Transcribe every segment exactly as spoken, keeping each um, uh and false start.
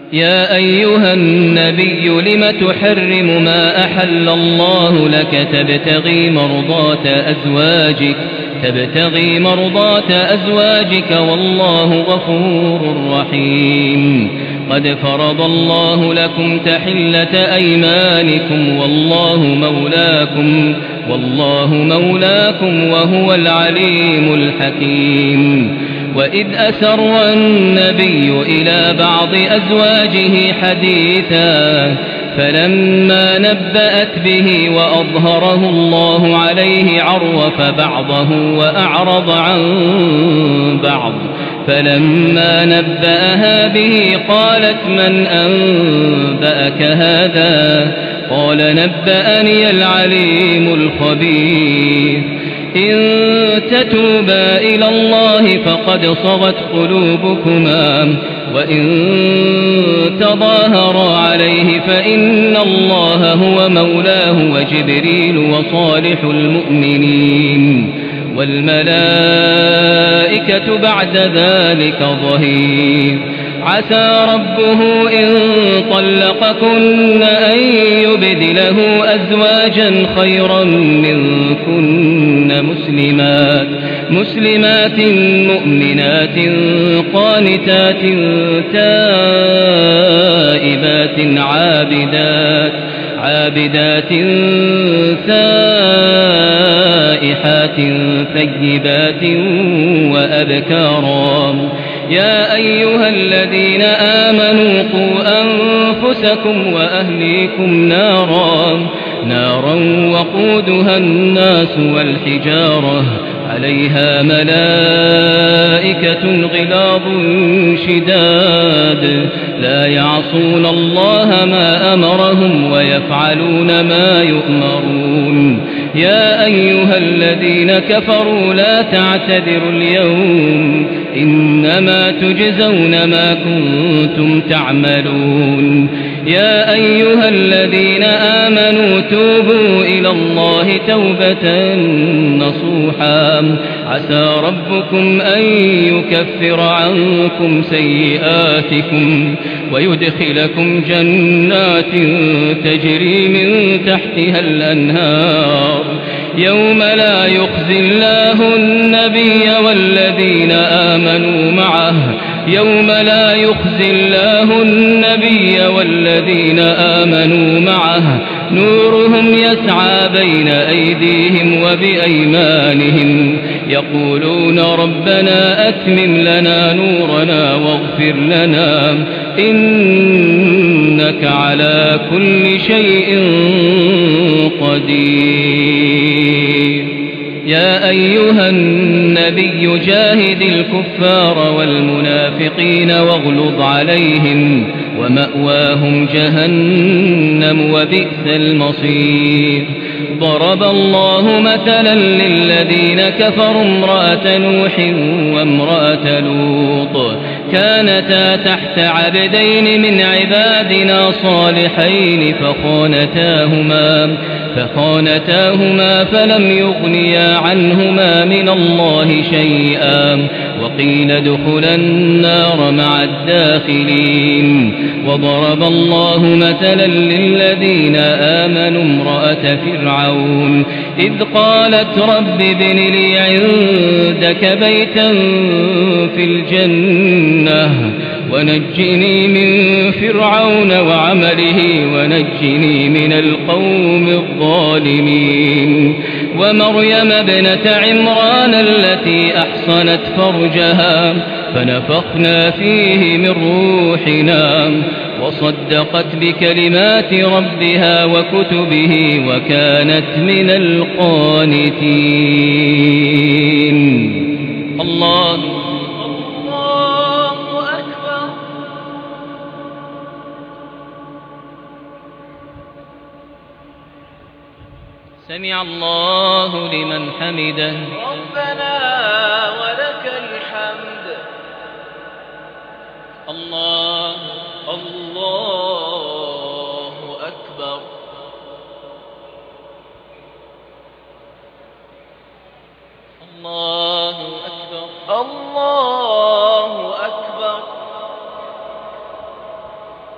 يا أيها النبي لم تحرم ما أحل الله لك تبتغي مرضات أزواجك تبتغي مرضات أزواجك والله غفور رحيم قد فرض الله لكم تحلة أيمانكم والله مولاكم والله مولاكم وهو العليم الحكيم وإذ أسر النبي إلى بعض أزواجه حديثا فلما نبأت به وأظهره الله عليه عرف بعضه وأعرض عن بعض فلما نبأها به قالت من أنبأك هذا قال نبأني العليم الخبير إن تتوبا إلى الله فقد صغت قلوبكما وإن تظاهرا عليه فإن الله هو مولاه وجبريل وصالح المؤمنين والملائكة بعد ذلك ظهير عسى ربه إن طلقكن أن يبدله أزواجا خيرا منكن مسلمات مسلمات مؤمنات قانتات تائبات عابدات عابدات سائحات ثيبات وأبكارا يا أيها الذين آمنوا قوا أنفسكم وأهليكم نارا نارا وقودها الناس والحجارة عليها ملائكة غلاظ شداد لا يعصون الله ما أمرهم ويفعلون ما يؤمرون يا أيها الذين كفروا لا تعتذروا اليوم إنما تجزون ما كنتم تعملون يا أيها الذين آمنوا توبوا إلى الله توبة نصوحا عسى ربكم أن يكفر عنكم سيئاتكم ويدخلكم جنات تجري من تحتها الأنهار يوم لا يخزي الله النبي والذين آمنوا معه يوم لا يخزي الله النبي والذين آمنوا معه نورهم يسعى بين أيديهم وبأيمانهم يقولون ربنا أتمم لنا نورنا واغفر لنا إنك على كل شيء قدير يا أيها النبي جاهد الكفار والمنافقين واغلظ عليهم ومأواهم جهنم وبئس المصير ضرب الله مثلا للذين كفروا امرأة نوح وامرأة لوط كانتا تحت عبدين من عبادنا صالحين فخانتاهما فخانتاهما فلم يغنيا عنهما من الله شيئا وقيل ادخلا النار مع الداخلين وضرب الله مثلا للذين آمنوا امرأة فرعون إذ قالت رب ابن لي عندك بيتا في الجنة ونجني من فرعون وعمله ونجني من القوم الظالمين ومريم ابنة عمران التي أحصنت فرجها فنفخنا فيه من روحنا وصدقت بكلمات ربها وكتبه وكانت من القانتين الله سمع الله لمن حمده ربنا ولك الحمد الله الله أكبر الله أكبر الله أكبر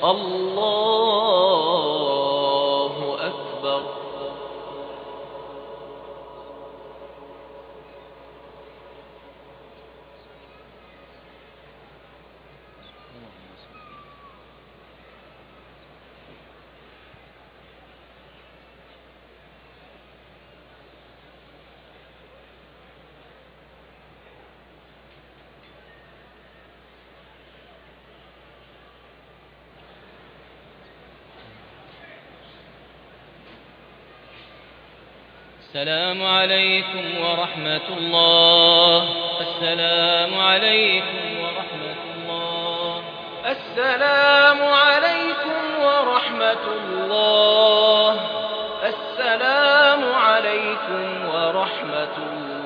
الله أكبر. السلام عليكم ورحمة الله. السلام عليكم ورحمة الله. السلام عليكم ورحمة الله. السلام عليكم ورحمة الله.